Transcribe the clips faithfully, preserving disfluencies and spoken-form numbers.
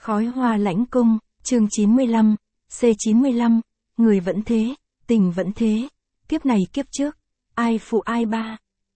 Khói hoa lãnh cung, chương chín mươi lăm, C chín mươi lăm, người vẫn thế, tình vẫn thế, kiếp này kiếp trước, ai phụ ai ba.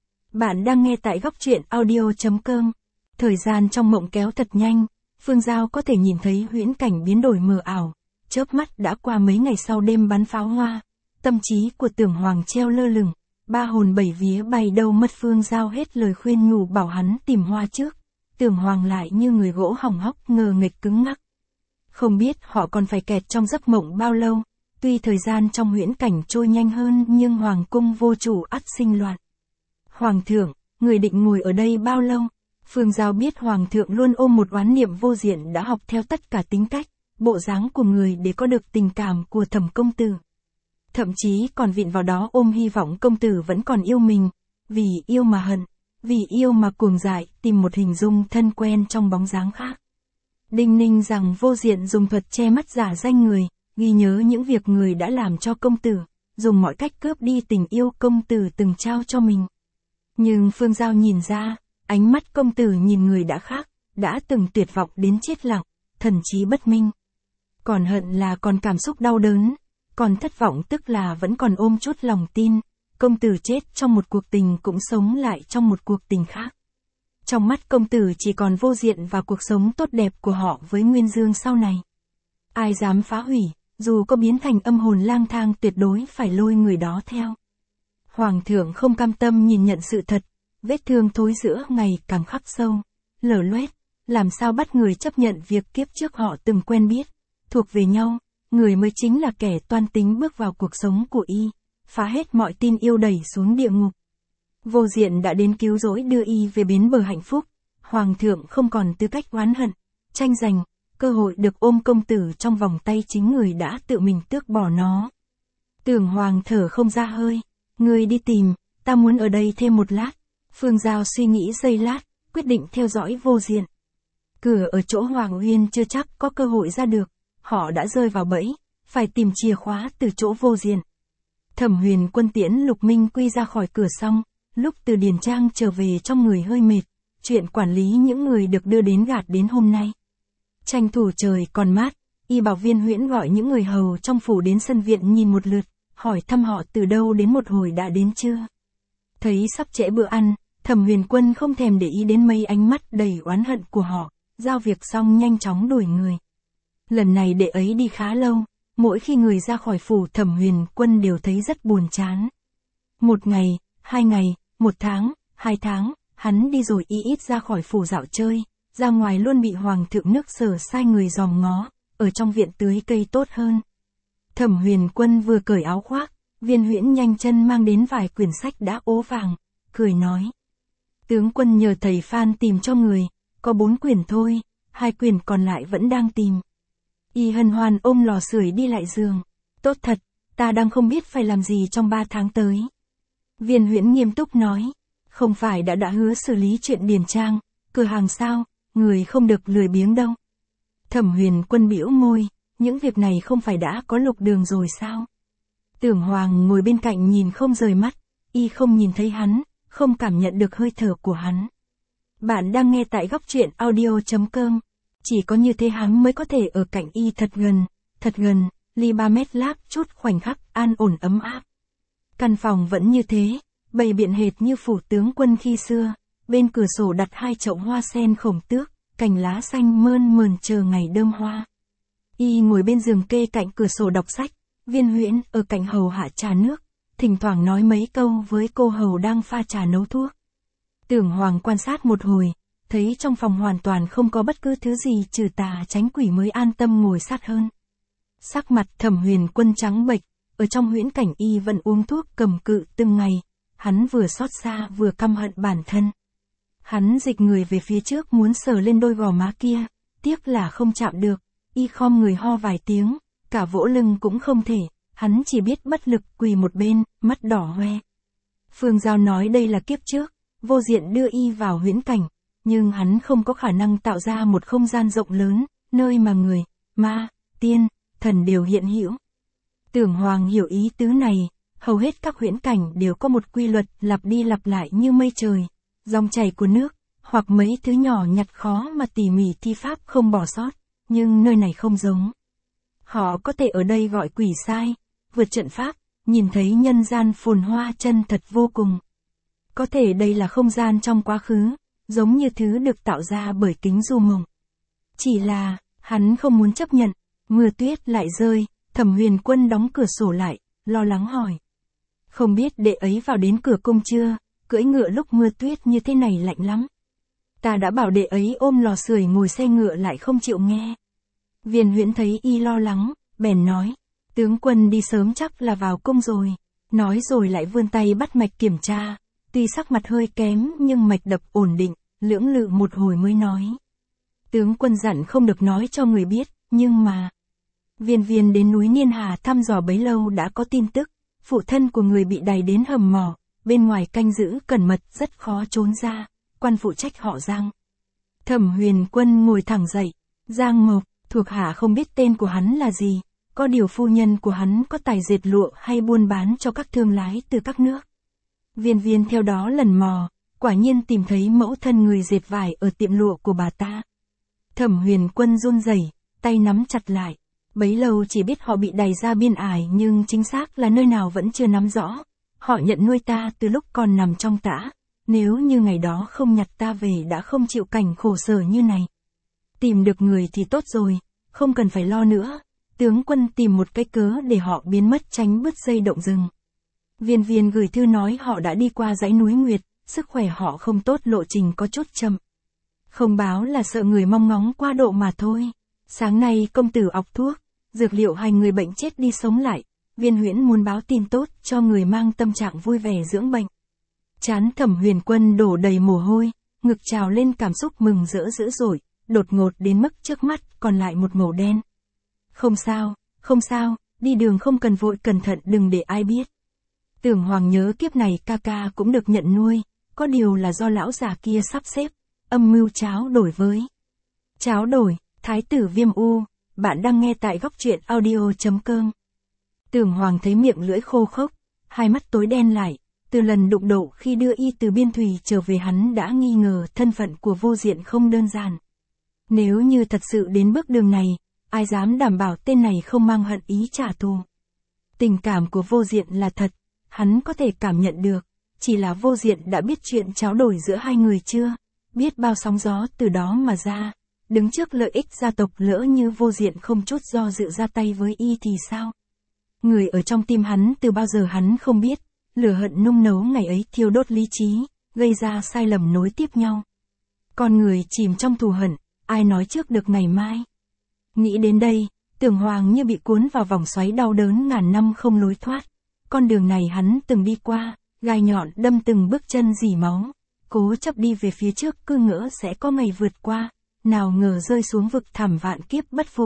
Bạn đang nghe tại góc truyện audio.com. Thời gian trong mộng kéo thật nhanh, Phương Giao có thể nhìn thấy huyễn cảnh biến đổi mờ ảo, chớp mắt đã qua mấy ngày sau đêm bắn pháo hoa, tâm trí của Tưởng Hoàng treo lơ lửng, ba hồn bảy vía bay đâu mất. Phương Giao hết lời khuyên nhủ bảo hắn tìm hoa trước, Tưởng Hoàng lại như người gỗ hỏng hóc ngờ nghịch cứng ngắc. Không biết họ còn phải kẹt trong giấc mộng bao lâu, tuy thời gian trong huyễn cảnh trôi nhanh hơn nhưng hoàng cung vô chủ ắt sinh loạn. Hoàng thượng, người định ngồi ở đây bao lâu? Phương Giao biết hoàng thượng luôn ôm một oán niệm vô diện đã học theo tất cả tính cách, bộ dáng của người để có được tình cảm của Thẩm công tử. Thậm chí còn vịn vào đó ôm hy vọng công tử vẫn còn yêu mình, vì yêu mà hận, vì yêu mà cuồng dại, tìm một hình dung thân quen trong bóng dáng khác. Đinh ninh rằng vô diện dùng thuật che mắt giả danh người, ghi nhớ những việc người đã làm cho công tử, dùng mọi cách cướp đi tình yêu công tử từng trao cho mình. Nhưng Phương Giao nhìn ra, ánh mắt công tử nhìn người đã khác, đã từng tuyệt vọng đến chết lặng, thần trí bất minh. Còn hận là còn cảm xúc đau đớn, còn thất vọng tức là vẫn còn ôm chút lòng tin, công tử chết trong một cuộc tình cũng sống lại trong một cuộc tình khác. Trong mắt công tử chỉ còn vô diện và cuộc sống tốt đẹp của họ với Nguyên Dương sau này. Ai dám phá hủy, dù có biến thành âm hồn lang thang tuyệt đối phải lôi người đó theo. Hoàng thượng không cam tâm nhìn nhận sự thật, vết thương thối rữa ngày càng khắc sâu, lở loét, làm sao bắt người chấp nhận việc kiếp trước họ từng quen biết, thuộc về nhau, người mới chính là kẻ toan tính bước vào cuộc sống của y, phá hết mọi tin yêu đẩy xuống địa ngục. Vô diện đã đến cứu rỗi đưa y về bến bờ hạnh phúc, hoàng thượng không còn tư cách oán hận, tranh giành, cơ hội được ôm công tử trong vòng tay chính người đã tự mình tước bỏ nó. Tưởng Hoàng thở không ra hơi, người đi tìm, ta muốn ở đây thêm một lát. Phương Giao suy nghĩ giây lát, quyết định theo dõi vô diện. Cửa ở chỗ Hoàng Uyên chưa chắc có cơ hội ra được, họ đã rơi vào bẫy, phải tìm chìa khóa từ chỗ vô diện. Thẩm Huyền Quân tiễn Lục Minh Quy ra khỏi cửa xong, lúc từ Điền Trang trở về trong người hơi mệt, chuyện quản lý những người được đưa đến gạt đến hôm nay. Tranh thủ trời còn mát, y bảo Viên Huyễn gọi những người hầu trong phủ đến sân viện nhìn một lượt, hỏi thăm họ từ đâu đến một hồi đã đến chưa. Thấy sắp trễ bữa ăn, Thẩm Huyền Quân không thèm để ý đến mấy ánh mắt đầy oán hận của họ, giao việc xong nhanh chóng đuổi người. Lần này đệ ấy đi khá lâu, mỗi khi người ra khỏi phủ Thẩm Huyền Quân đều thấy rất buồn chán. Một ngày, hai ngày, một tháng, hai tháng, hắn đi rồi y ít ra khỏi phủ dạo chơi, ra ngoài luôn bị hoàng thượng nước Sở sai người dòm ngó, ở trong viện tưới cây tốt hơn. Thẩm Huyền Quân vừa cởi áo khoác, Viên Huyễn nhanh chân mang đến vài quyển sách đã ố vàng, cười nói. Tướng quân nhờ thầy Phan tìm cho người, có bốn quyển thôi, hai quyển còn lại vẫn đang tìm. Y hân hoan ôm lò sưởi đi lại giường. Tốt thật, ta đang không biết phải làm gì trong ba tháng tới. Viên Huyễn nghiêm túc nói, không phải đã đã hứa xử lý chuyện Điền Trang, cửa hàng sao, người không được lười biếng đâu. Thẩm Huyền Quân bĩu môi, những việc này không phải đã có Lục Đường rồi sao? Tưởng Hoàng ngồi bên cạnh nhìn không rời mắt, y không nhìn thấy hắn, không cảm nhận được hơi thở của hắn. Bạn đang nghe tại góc truyện audio.com. Chỉ có như thế hắn mới có thể ở cạnh y thật gần, thật gần, ly ba mét láp chút khoảnh khắc an ổn ấm áp. Căn phòng vẫn như thế, bày biện hệt như phủ tướng quân khi xưa, bên cửa sổ đặt hai chậu hoa sen khổng tước, cành lá xanh mơn mờn chờ ngày đơm hoa. Y ngồi bên giường kê cạnh cửa sổ đọc sách, Viên Huyễn ở cạnh hầu hạ trà nước, thỉnh thoảng nói mấy câu với cô hầu đang pha trà nấu thuốc. Tưởng Hoàng quan sát một hồi, thấy trong phòng hoàn toàn không có bất cứ thứ gì trừ tà tránh quỷ mới an tâm ngồi sát hơn. Sắc mặt Thẩm Huyền Quân trắng bệch, ở trong huyễn cảnh y vẫn uống thuốc cầm cự từng ngày, hắn vừa xót xa vừa căm hận bản thân. Hắn dịch người về phía trước muốn sờ lên đôi gò má kia, tiếc là không chạm được, y khom người ho vài tiếng, cả vỗ lưng cũng không thể, hắn chỉ biết bất lực quỳ một bên, mắt đỏ hoe. Phương Giao nói đây là kiếp trước, vô diện đưa y vào huyễn cảnh, nhưng hắn không có khả năng tạo ra một không gian rộng lớn, nơi mà người, ma, tiên, thần đều hiện hữu. Tưởng Hoàng hiểu ý tứ này, hầu hết các huyễn cảnh đều có một quy luật lặp đi lặp lại như mây trời, dòng chảy của nước, hoặc mấy thứ nhỏ nhặt khó mà tỉ mỉ thi pháp không bỏ sót, nhưng nơi này không giống. Họ có thể ở đây gọi quỷ sai, vượt trận pháp, nhìn thấy nhân gian phồn hoa chân thật vô cùng. Có thể đây là không gian trong quá khứ, giống như thứ được tạo ra bởi kính du mộng. Chỉ là, hắn không muốn chấp nhận, mưa tuyết lại rơi, Thẩm Huyền Quân đóng cửa sổ lại, lo lắng hỏi. Không biết đệ ấy vào đến cửa cung chưa, cưỡi ngựa lúc mưa tuyết như thế này lạnh lắm. Ta đã bảo đệ ấy ôm lò sưởi ngồi xe ngựa lại không chịu nghe. Viên Huyễn thấy y lo lắng, bèn nói, tướng quân đi sớm chắc là vào cung rồi. Nói rồi lại vươn tay bắt mạch kiểm tra, tuy sắc mặt hơi kém nhưng mạch đập ổn định, lưỡng lự một hồi mới nói. Tướng quân dặn không được nói cho người biết, nhưng mà... Viên Viên đến núi Niên Hà thăm dò bấy lâu đã có tin tức, phụ thân của người bị đày đến hầm mỏ, bên ngoài canh giữ cẩn mật rất khó trốn ra, quan phụ trách họ Giang. Thẩm Huyền Quân ngồi thẳng dậy, Giang Mộc, thuộc hạ không biết tên của hắn là gì, có điều phu nhân của hắn có tài dệt lụa hay buôn bán cho các thương lái từ các nước. Viên Viên theo đó lần mò, quả nhiên tìm thấy mẫu thân người dệt vải ở tiệm lụa của bà ta. Thẩm Huyền Quân run rẩy, tay nắm chặt lại, bấy lâu chỉ biết họ bị đày ra biên ải nhưng chính xác là nơi nào vẫn chưa nắm rõ. Họ nhận nuôi ta từ lúc còn nằm trong tã, nếu như ngày đó không nhặt ta về đã không chịu cảnh khổ sở như này. Tìm được người thì tốt rồi, không cần phải lo nữa. Tướng quân tìm một cái cớ để họ biến mất tránh bứt dây động rừng. Viên Viên gửi thư nói họ đã đi qua dãy núi Nguyệt, sức khỏe họ không tốt, lộ trình có chút chậm. Không báo là sợ người mong ngóng qua độ mà thôi. Sáng nay công tử ọc thuốc, dược liệu hay người bệnh chết đi sống lại. Viên Huyễn muốn báo tin tốt cho người mang tâm trạng vui vẻ dưỡng bệnh. Trán Thẩm Huyền Quân đổ đầy mồ hôi, ngực trào lên cảm xúc mừng rỡ dữ dội, đột ngột đến mức trước mắt còn lại một màu đen. Không sao, không sao, đi đường không cần vội, cẩn thận đừng để ai biết. Tưởng Hoàng nhớ kiếp này ca ca cũng được nhận nuôi, có điều là do lão già kia sắp xếp, âm mưu tráo đổi với. Tráo đổi, Thái tử Viêm U, bạn đang nghe tại góc truyện audio chấm com. Tưởng Hoàng thấy miệng lưỡi khô khốc, hai mắt tối đen lại, từ lần đụng độ khi đưa y từ biên thùy trở về hắn đã nghi ngờ thân phận của Vô Diện không đơn giản. Nếu như thật sự đến bước đường này, ai dám đảm bảo tên này không mang hận ý trả thù. Tình cảm của Vô Diện là thật, hắn có thể cảm nhận được, chỉ là Vô Diện đã biết chuyện tráo đổi giữa hai người chưa, biết bao sóng gió từ đó mà ra, đứng trước lợi ích gia tộc, lỡ như Vô Diện không chút do dự ra tay với y thì sao? Người ở trong tim hắn từ bao giờ hắn không biết, lửa hận nung nấu ngày ấy thiêu đốt lý trí, gây ra sai lầm nối tiếp nhau. Con người chìm trong thù hận, ai nói trước được ngày mai? Nghĩ đến đây, Tưởng Hoàng như bị cuốn vào vòng xoáy đau đớn ngàn năm không lối thoát. Con đường này hắn từng đi qua, gai nhọn đâm từng bước chân dỉ máu, cố chấp đi về phía trước cứ ngỡ sẽ có ngày vượt qua, nào ngờ rơi xuống vực thẳm vạn kiếp bất phục.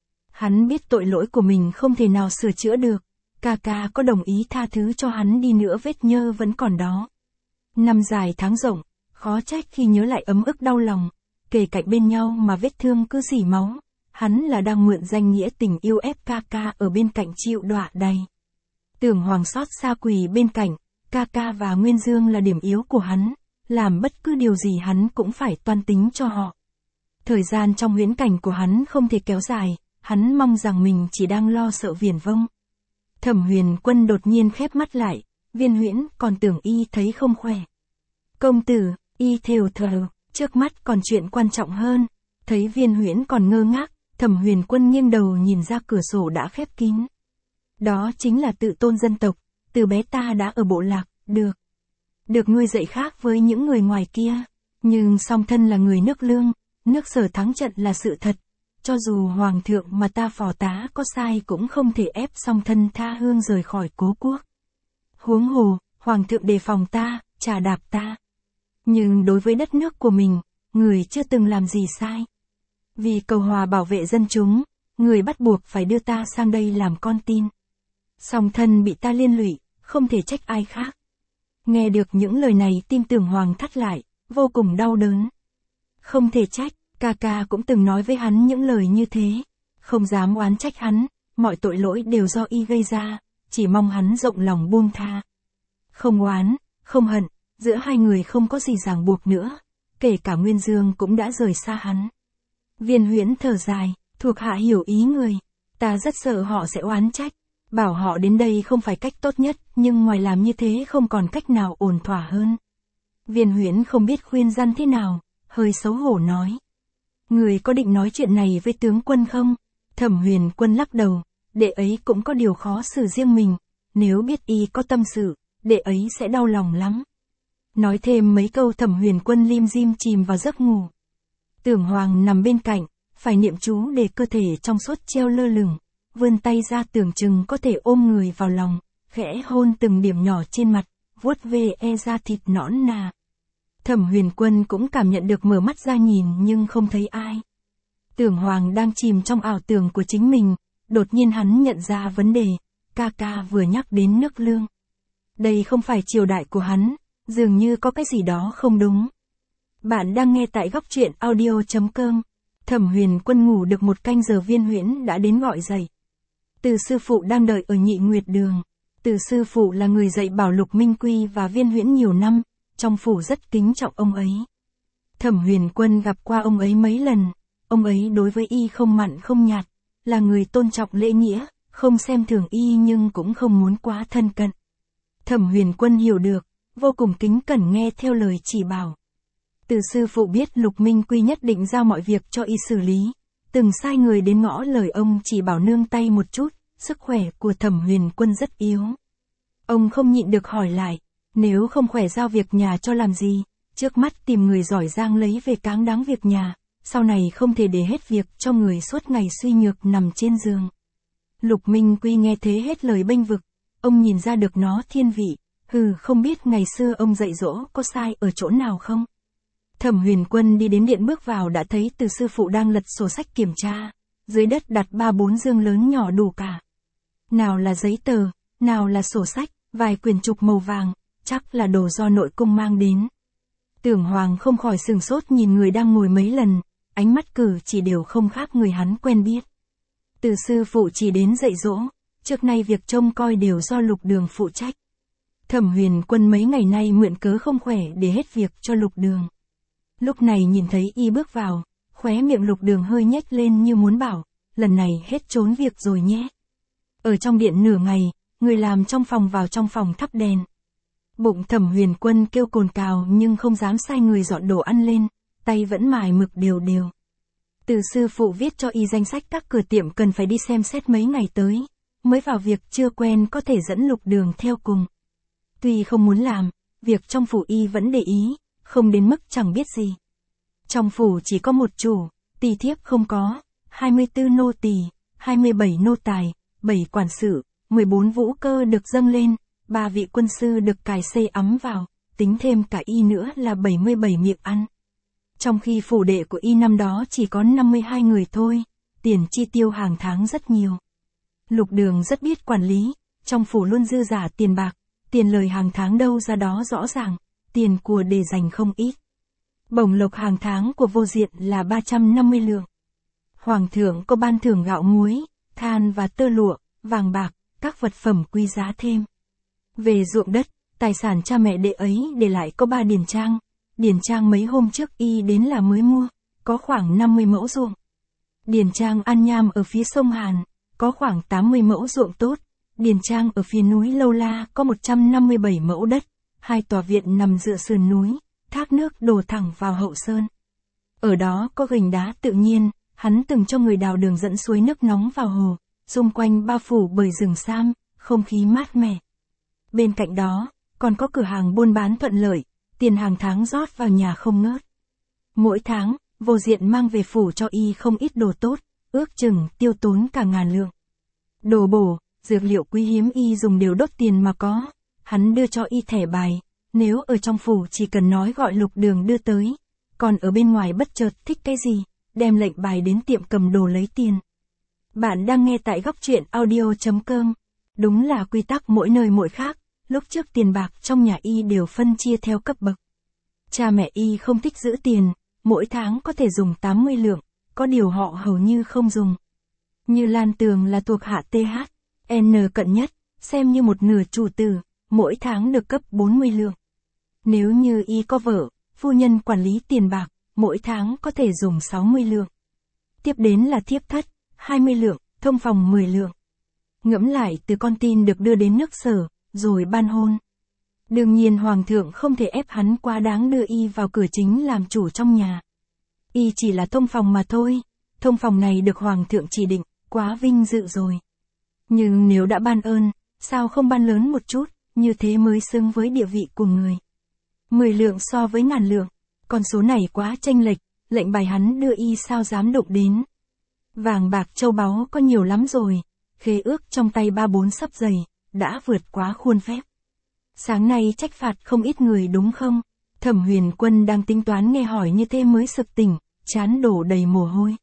Hắn biết tội lỗi của mình không thể nào sửa chữa được, ca ca có đồng ý tha thứ cho hắn đi nữa vết nhơ vẫn còn đó. Năm dài tháng rộng, khó trách khi nhớ lại ấm ức đau lòng, kề cạnh bên nhau mà vết thương cứ dỉ máu, hắn là đang mượn danh nghĩa tình yêu ép ca ca ở bên cạnh chịu đọa đầy. Tưởng Hoàng xót xa quỳ bên cạnh, ca ca và Nguyên Dương là điểm yếu của hắn, làm bất cứ điều gì hắn cũng phải toan tính cho họ. Thời gian trong huyễn cảnh của hắn không thể kéo dài, hắn mong rằng mình chỉ đang lo sợ viển vông. Thẩm Huyền Quân đột nhiên khép mắt lại, Viên Huyễn còn tưởng y thấy không khỏe. Công tử, y thều thờ, trước mắt còn chuyện quan trọng hơn. Thấy Viên Huyễn còn ngơ ngác, Thẩm Huyền Quân nghiêng đầu nhìn ra cửa sổ đã khép kín. Đó chính là tự tôn dân tộc, từ bé ta đã ở bộ lạc, được. Được nuôi dạy khác với những người ngoài kia, nhưng song thân là người nước Lương, nước Sở thắng trận là sự thật. Cho dù hoàng thượng mà ta phò tá có sai cũng không thể ép song thân tha hương rời khỏi cố quốc. Huống hồ, hoàng thượng đề phòng ta, trà đạp ta. Nhưng đối với đất nước của mình, người chưa từng làm gì sai. Vì cầu hòa bảo vệ dân chúng, người bắt buộc phải đưa ta sang đây làm con tin. Song thân bị ta liên lụy, không thể trách ai khác. Nghe được những lời này tim Tưởng Hoàng thắt lại, vô cùng đau đớn. Không thể trách. Ca ca cũng từng nói với hắn những lời như thế, không dám oán trách hắn, mọi tội lỗi đều do y gây ra, chỉ mong hắn rộng lòng buông tha. Không oán, không hận, giữa hai người không có gì ràng buộc nữa, kể cả Nguyên Dương cũng đã rời xa hắn. Viên Huyễn thở dài, Thuộc hạ hiểu ý người. Ta rất sợ họ sẽ oán trách. Bảo họ đến đây không phải cách tốt nhất, nhưng ngoài làm như thế không còn cách nào ổn thỏa hơn. Viên Huyễn không biết khuyên răn thế nào, hơi xấu hổ nói. Người có định nói chuyện này với tướng quân không? Thẩm Huyền Quân lắc đầu, đệ ấy cũng có điều khó xử riêng mình, nếu biết y có tâm sự, đệ ấy sẽ đau lòng lắm. Nói thêm mấy câu Thẩm Huyền Quân lim dim chìm vào giấc ngủ. Tưởng Hoàng nằm bên cạnh, phải niệm chú để cơ thể trong suốt treo lơ lửng, vươn tay ra tưởng chừng có thể ôm người vào lòng, khẽ hôn từng điểm nhỏ trên mặt, vuốt ve e da thịt nõn nà. Thẩm Huyền Quân cũng cảm nhận được mở mắt ra nhìn nhưng không thấy ai. Tưởng Hoàng đang chìm trong ảo tưởng của chính mình, đột nhiên hắn nhận ra vấn đề, ca ca vừa nhắc đến nước lương. Đây không phải triều đại của hắn, dường như có cái gì đó không đúng. Bạn đang nghe tại góc truyện audio chấm com. Thẩm Huyền Quân ngủ được một canh giờ Viên Huyễn đã đến gọi dậy. Từ sư phụ đang đợi ở Nhị Nguyệt Đường. Từ sư phụ là người dạy bảo Lục Minh Quy và Viên Huyễn nhiều năm, trong phủ rất kính trọng ông ấy. Thẩm Huyền Quân gặp qua ông ấy mấy lần, ông ấy đối với y không mặn không nhạt, là người tôn trọng lễ nghĩa, không xem thường y nhưng cũng không muốn quá thân cận. Thẩm Huyền Quân hiểu được, vô cùng kính cẩn nghe theo lời chỉ bảo. Từ sư phụ biết Lục Minh Quy nhất định giao mọi việc cho y xử lý, từng sai người đến ngõ lời ông chỉ bảo nương tay một chút, sức khỏe của Thẩm Huyền Quân rất yếu. Ông không nhịn được hỏi lại, nếu không khỏe giao việc nhà cho làm gì, trước mắt tìm người giỏi giang lấy về cáng đáng việc nhà, sau này không thể để hết việc cho người suốt ngày suy nhược nằm trên giường. Lục Minh Quy nghe thế hết lời bênh vực, ông nhìn ra được nó thiên vị, hừ không biết ngày xưa ông dạy dỗ có sai ở chỗ nào không? Thẩm Huyền Quân đi đến điện bước vào đã thấy Từ sư phụ đang lật sổ sách kiểm tra, dưới đất đặt ba bốn dương lớn nhỏ đủ cả. Nào là giấy tờ, nào là sổ sách, vài quyển trục màu vàng, chắc là đồ do nội cung mang đến. Tưởng Hoàng không khỏi sừng sốt nhìn người đang ngồi mấy lần, ánh mắt cử chỉ đều không khác người hắn quen biết. Từ sư phụ chỉ đến dạy dỗ, trước nay việc trông coi đều do Lục Đường phụ trách. Thẩm Huyền Quân mấy ngày nay mượn cớ không khỏe để hết việc cho Lục Đường. Lúc này nhìn thấy y bước vào, khóe miệng Lục Đường hơi nhếch lên như muốn bảo, lần này hết trốn việc rồi nhé. Ở trong điện nửa ngày, người làm trong phòng vào trong phòng thắp đèn. Bụng Thẩm Huyền Quân kêu cồn cào nhưng không dám sai người dọn đồ ăn lên, tay vẫn mài mực đều đều. Từ sư phụ viết cho y danh sách các cửa tiệm cần phải đi xem xét mấy ngày tới, mới vào việc chưa quen có thể dẫn Lục Đường theo cùng. Tuy không muốn làm, việc trong phủ y vẫn để ý, không đến mức chẳng biết gì. Trong phủ chỉ có một chủ, tỳ thiếp không có, hai mươi tư nô tỳ, hai mươi bảy nô tài, bảy quản sự, mười bốn vũ cơ được dâng lên, ba vị quân sư được cài xây ấm vào, tính thêm cả y nữa là bảy mươi bảy miệng ăn. Trong khi phủ đệ của y năm đó chỉ có năm mươi hai người thôi, tiền chi tiêu hàng tháng rất nhiều. Lục Đường rất biết quản lý, trong phủ luôn dư giả tiền bạc, tiền lời hàng tháng đâu ra đó rõ ràng, tiền của để dành không ít. Bổng lộc hàng tháng của Vô Diện là ba trăm năm mươi lượng. Hoàng thượng có ban thưởng gạo muối, than và tơ lụa, vàng bạc, các vật phẩm quý giá thêm. Về ruộng đất, tài sản cha mẹ đệ ấy để lại có ba điền trang. Điền trang mấy hôm trước y đến là mới mua, có khoảng năm mươi mẫu ruộng. Điền trang An Nham ở phía sông Hàn, có khoảng tám mươi mẫu ruộng tốt. Điền trang ở phía núi Lâu La có một trăm năm mươi bảy mẫu đất, hai tòa viện nằm dựa sườn núi, thác nước đổ thẳng vào hậu sơn. Ở đó có gành đá tự nhiên, hắn từng cho người đào đường dẫn suối nước nóng vào hồ, xung quanh bao phủ bởi rừng sam, không khí mát mẻ. Bên cạnh đó, còn có cửa hàng buôn bán thuận lợi, tiền hàng tháng rót vào nhà không ngớt. Mỗi tháng, Vô Diện mang về phủ cho y không ít đồ tốt, ước chừng tiêu tốn cả ngàn lượng. Đồ bổ, dược liệu quý hiếm y dùng đều đốt tiền mà có, hắn đưa cho y thẻ bài, nếu ở trong phủ chỉ cần nói gọi Lục Đường đưa tới, còn ở bên ngoài bất chợt thích cái gì, đem lệnh bài đến tiệm cầm đồ lấy tiền. Bạn đang nghe tại góc truyện audio chấm com. Đúng là quy tắc mỗi nơi mỗi khác, lúc trước tiền bạc trong nhà y đều phân chia theo cấp bậc. Cha mẹ y không thích giữ tiền, mỗi tháng có thể dùng tám mươi lượng, có điều họ hầu như không dùng. Như Lan Tường là thuộc hạ tê hát, en cận nhất, xem như một nửa chủ tử, mỗi tháng được cấp bốn mươi lượng. Nếu như y có vợ, phu nhân quản lý tiền bạc, mỗi tháng có thể dùng sáu mươi lượng. Tiếp đến là thiếp thất, hai mươi lượng, thông phòng mười lượng. Ngẫm lại từ con tin được đưa đến nước Sở, rồi ban hôn. Đương nhiên hoàng thượng không thể ép hắn quá đáng đưa y vào cửa chính làm chủ trong nhà. Y chỉ là thông phòng mà thôi, thông phòng này được hoàng thượng chỉ định, quá vinh dự rồi. Nhưng nếu đã ban ơn, sao không ban lớn một chút, như thế mới xứng với địa vị của người. Mười lượng so với ngàn lượng, con số này quá chênh lệch, lệnh bài hắn đưa y sao dám động đến. Vàng bạc châu báu có nhiều lắm rồi, khế ước trong tay ba bốn sấp dày, đã vượt quá khuôn phép. Sáng nay trách phạt không ít người đúng không? Thẩm Huyền Quân đang tính toán nghe hỏi như thế mới sực tỉnh, trán đổ đầy mồ hôi.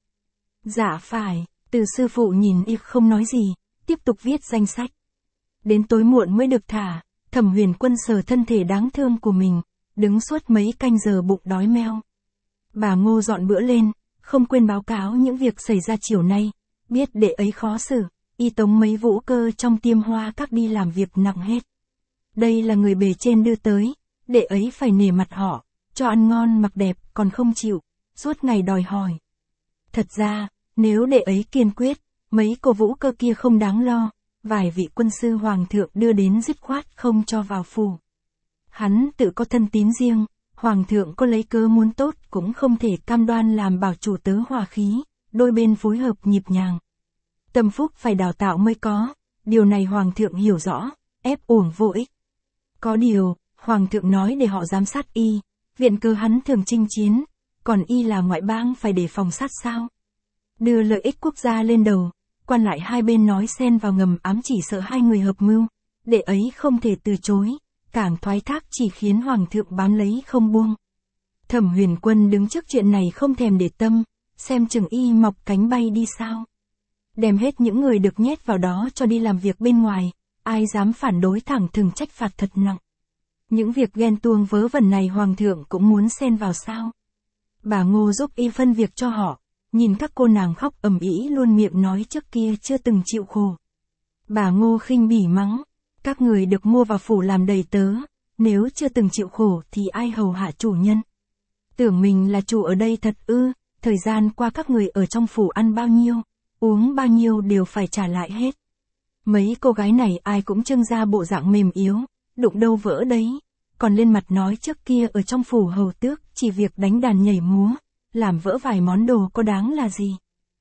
Dạ phải, Từ sư phụ nhìn y không nói gì, tiếp tục viết danh sách. Đến tối muộn mới được thả, Thẩm Huyền Quân sờ thân thể đáng thương của mình, đứng suốt mấy canh giờ bụng đói meo. Bà Ngô dọn bữa lên, không quên báo cáo những việc xảy ra chiều nay, biết đệ ấy khó xử, y tống mấy vũ cơ trong Tiêm Hoa Các đi làm việc nặng hết. Đây là người bề trên đưa tới, đệ ấy phải nể mặt họ, cho ăn ngon mặc đẹp còn không chịu, suốt ngày đòi hỏi. Thật ra, nếu đệ ấy kiên quyết, mấy cô vũ cơ kia không đáng lo, vài vị quân sư hoàng thượng đưa đến dứt khoát không cho vào phủ. Hắn tự có thân tín riêng, hoàng thượng có lấy cớ muốn tốt cũng không thể cam đoan làm bảo chủ tớ hòa khí, đôi bên phối hợp nhịp nhàng. Tâm phúc phải đào tạo mới có, điều này hoàng thượng hiểu rõ, ép uổng vô ích. Có điều, hoàng thượng nói để họ giám sát y, viện cớ hắn thường chinh chiến, còn y là ngoại bang phải để phòng sát sao. Đưa lợi ích quốc gia lên đầu, quan lại hai bên nói xen vào ngầm ám chỉ sợ hai người hợp mưu, đệ ấy không thể từ chối, càng thoái thác chỉ khiến hoàng thượng bám lấy không buông. Thẩm Huyền Quân đứng trước chuyện này không thèm để tâm, xem chừng y mọc cánh bay đi sao. Đem hết những người được nhét vào đó cho đi làm việc bên ngoài, ai dám phản đối thẳng thừng trách phạt thật nặng. Những việc ghen tuông vớ vẩn này hoàng thượng cũng muốn xen vào sao. Bà Ngô giúp y phân việc cho họ, nhìn các cô nàng khóc ầm ĩ luôn miệng nói trước kia chưa từng chịu khổ. Bà Ngô khinh bỉ mắng, các người được mua vào phủ làm đầy tớ, nếu chưa từng chịu khổ thì ai hầu hạ chủ nhân. Tưởng mình là chủ ở đây thật ư, thời gian qua các người ở trong phủ ăn bao nhiêu, uống bao nhiêu đều phải trả lại hết. Mấy cô gái này ai cũng trưng ra bộ dạng mềm yếu, đụng đâu vỡ đấy, còn lên mặt nói trước kia ở trong phủ hầu tước chỉ việc đánh đàn nhảy múa, làm vỡ vài món đồ có đáng là gì.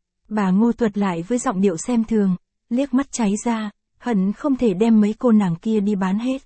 Bà Ngô thuật lại với giọng điệu xem thường, liếc mắt cháy ra, hận không thể đem mấy cô nàng kia đi bán hết.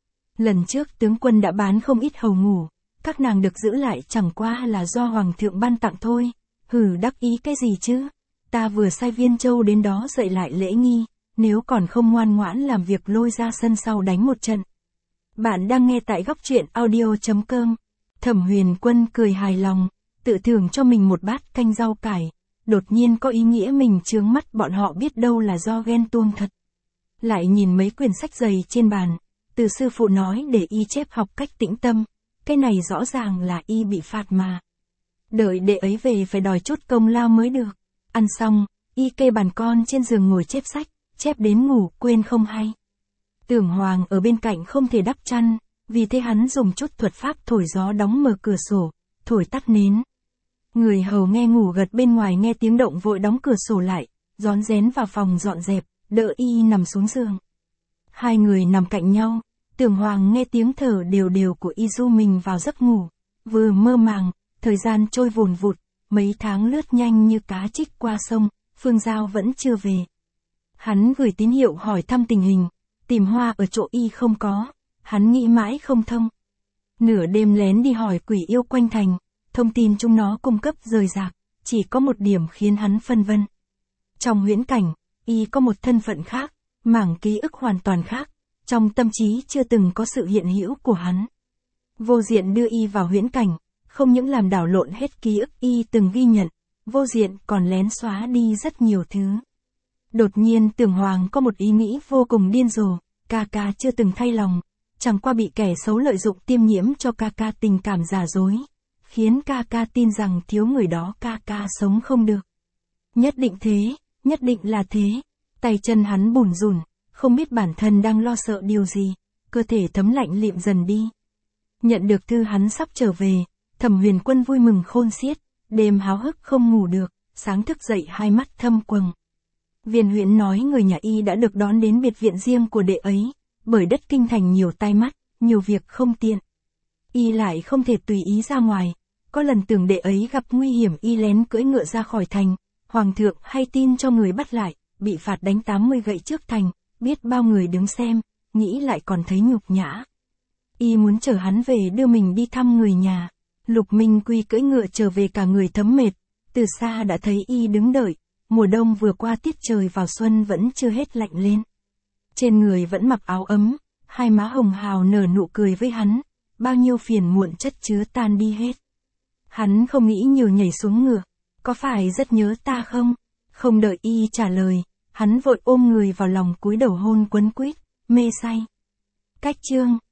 Lần trước tướng quân đã bán không ít hầu ngủ, các nàng được giữ lại chẳng qua là do hoàng thượng ban tặng thôi, hừ đắc ý cái gì chứ, ta vừa sai Viên Châu đến đó dạy lại lễ nghi, nếu còn không ngoan ngoãn làm việc lôi ra sân sau đánh một trận. Bạn đang nghe tại góc truyện audio chấm com. Thẩm Huyền Quân cười hài lòng, tự thưởng cho mình một bát canh rau cải, đột nhiên có ý nghĩa mình chướng mắt bọn họ biết đâu là do ghen tuông thật. Lại nhìn mấy quyển sách dày trên bàn, Từ sư phụ nói để y chép học cách tĩnh tâm, cái này rõ ràng là y bị phạt mà. Đợi đệ ấy về phải đòi chút công lao mới được. Ăn xong, y kê bàn con trên giường ngồi chép sách, chép đến ngủ quên không hay. Tưởng Hoàng ở bên cạnh không thể đắp chăn, vì thế hắn dùng chút thuật pháp thổi gió đóng mở cửa sổ, thổi tắt nến. Người hầu nghe ngủ gật bên ngoài nghe tiếng động vội đóng cửa sổ lại, rón rén vào phòng dọn dẹp, đỡ y nằm xuống giường. Hai người nằm cạnh nhau, Tưởng Hoàng nghe tiếng thở đều đều của y du mình vào giấc ngủ, vừa mơ màng, thời gian trôi vùn vụt, mấy tháng lướt nhanh như cá trích qua sông, Phương Giao vẫn chưa về. Hắn gửi tín hiệu hỏi thăm tình hình, tìm Hoa ở chỗ y không có, hắn nghĩ mãi không thông. Nửa đêm lén đi hỏi quỷ yêu quanh thành, thông tin chúng nó cung cấp rời rạc, chỉ có một điểm khiến hắn phân vân. Trong huyễn cảnh, y có một thân phận khác, mảng ký ức hoàn toàn khác, trong tâm trí chưa từng có sự hiện hữu của hắn. Vô Diện đưa y vào huyễn cảnh, không những làm đảo lộn hết ký ức y từng ghi nhận, Vô Diện còn lén xóa đi rất nhiều thứ. Đột nhiên Tưởng Hoàng có một ý nghĩ vô cùng điên rồ, ca ca chưa từng thay lòng, chẳng qua bị kẻ xấu lợi dụng tiêm nhiễm cho ca ca tình cảm giả dối, khiến ca ca tin rằng thiếu người đó ca ca sống không được. Nhất định thế, nhất định là thế, tay chân hắn bủn rủn, không biết bản thân đang lo sợ điều gì, cơ thể thấm lạnh lịm dần đi. Nhận được thư hắn sắp trở về, Thẩm Huyền Quân vui mừng khôn xiết, đêm háo hức không ngủ được, sáng thức dậy hai mắt thâm quầng, Viên Huyễn nói người nhà y đã được đón đến biệt viện riêng của đệ ấy, bởi đất kinh thành nhiều tai mắt, nhiều việc không tiện. Y lại không thể tùy ý ra ngoài, có lần tưởng đệ ấy gặp nguy hiểm y lén cưỡi ngựa ra khỏi thành, hoàng thượng hay tin cho người bắt lại, bị phạt đánh tám mươi gậy trước thành, biết bao người đứng xem, nghĩ lại còn thấy nhục nhã. Y muốn chở hắn về đưa mình đi thăm người nhà. Lục Minh Quy cưỡi ngựa trở về cả người thấm mệt, từ xa đã thấy y đứng đợi, mùa đông vừa qua tiết trời vào xuân vẫn chưa hết lạnh lên. Trên người vẫn mặc áo ấm, hai má hồng hào nở nụ cười với hắn, bao nhiêu phiền muộn chất chứa tan đi hết. Hắn không nghĩ nhiều nhảy xuống ngựa, có phải rất nhớ ta không? Không đợi y trả lời, hắn vội ôm người vào lòng cúi đầu hôn quấn quýt, mê say. Cách chương